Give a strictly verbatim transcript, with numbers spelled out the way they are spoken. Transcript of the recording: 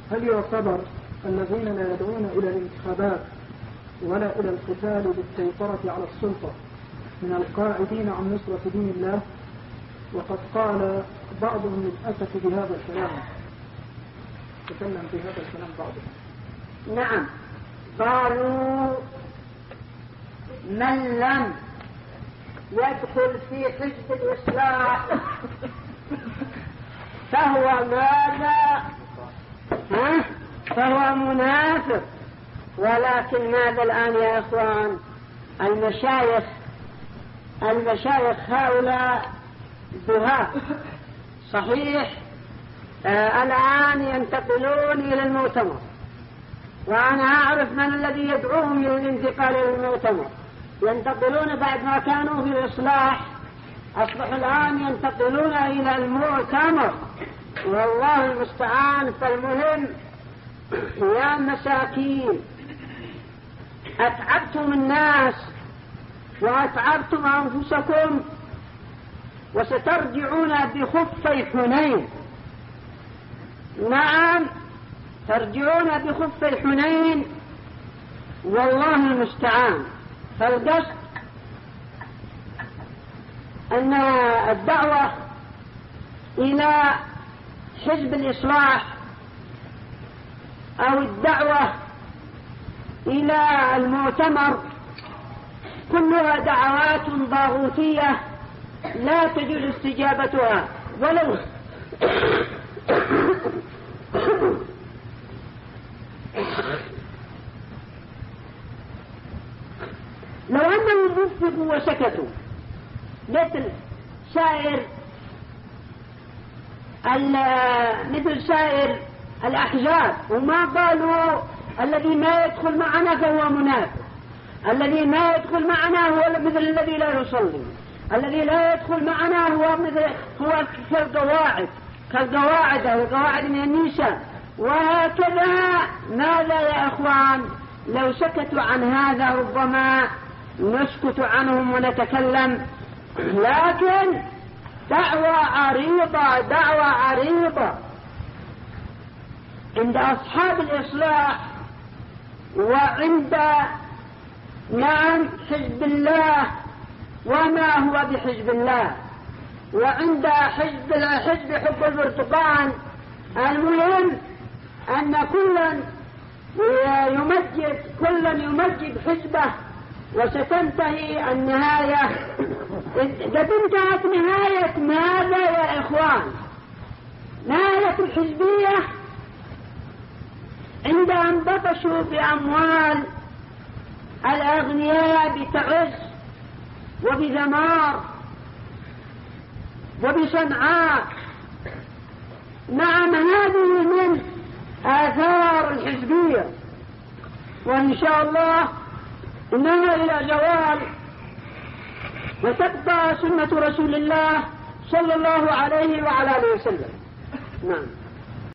هل يعتبر الذين لا يدعون إلى الانتخابات ولا إلى القتال بالسيطرة على السلطة من القاعدين عن نصرة دين الله؟ وقد قال بعضهم للأسف بهذا الكلام، تكلم بهذا الكلام بعضهم. نعم، قالوا من لم يدخل في حزب الإصلاح فهو ماذا؟ ها؟ فهو منافق. ولكن ماذا الآن يا إخوان؟ المشايخ المشايخ هؤلاء دهاء صحيح. آه الآن ينتقلون إلى المؤتمر، وأنا أعرف من الذي يدعوهم إلى الانتقال إلى المؤتمر. ينتقلون بعد ما كانوا في الإصلاح، أصبحوا الآن ينتقلون إلى المؤتمر، والله المستعان. فالمهم يا مساكين، أتعبتم الناس وأتعبتم أنفسكم، وسترجعون بخفي حنين. نعم، ترجعون بخفي حنين، والله المستعان. فالقصد أن الدعوة إلى حزب الإصلاح أو الدعوة إلى المؤتمر كلها دعوات ضاغوتية لا تجوز استجابتها. ولو لو أنهم وفقوا وسكتوا مثل سائر مثل سائر الأحزاب، وما قالوا الذي ما يدخل معنا فهو منافق، الذي ما يدخل معنا هو مثل الذي لا يصلي، الذي لا يدخل معنا هو مثل هو كالقواعد كالقواعد أو القواعد من النساء، وهكذا. ماذا يا إخوان؟ لو سكتوا عن هذا ربما نسكت عنهم ونتكلم. لكن دعوة عريضة دعوة عريضة عند أصحاب الإصلاح، وعند نعم حزب الله وما هو بحزب الله، وعند حزب حزب حب البرتقال. المهم أن كلا يمجد كلا يمجد حزبه، وستنتهي النهاية. قد انتهت نهاية ماذا يا إخوان؟ نهاية الحزبية عند أن بطشوا بأموال الأغنياء بتعز وبذمار وبصنعاء. نعم، هذه من آثار الحزبية، وإن شاء الله إنها إلى زوال، وتبقى سنة رسول الله صلى الله عليه وعلى آله وسلم. نعم.